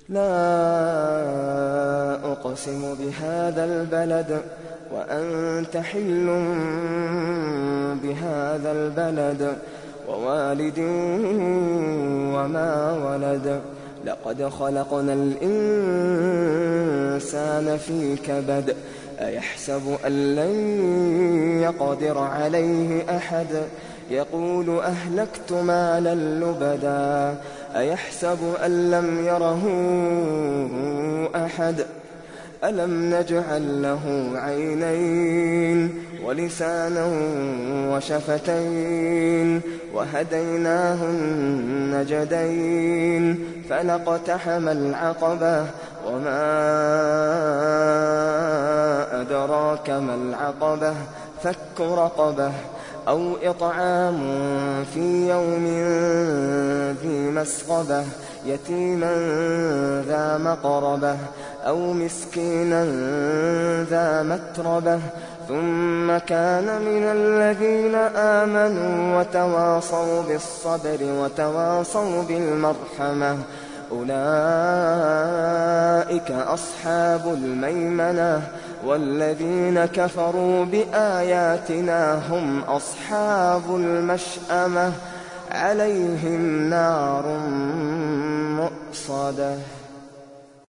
لا أقسم بهذا البلد وأنت حل بهذا البلد ووالد وما ولد لقد خلقنا الإنسان في كبد أيحسب أن لن يقدر عليه أحد يقول أهلكت مالا لبدا أيحسب أن لم يره أحد ألم نجعل له عينين ولسانا وشفتين وهديناه النجدين فلاقتحم العقبة وما أدراك ما العقبة فك رقبة أو إطعام في يوم ذي مسغبة يتيما ذا مقربة أو مسكينا ذا متربة ثم كان من الذين آمنوا وتواصوا بالصبر وتواصوا بالمرحمة أولئك أصحاب الميمنة والذين كفروا بآياتنا هم أصحاب المشأمة عليهم نار مؤصدة.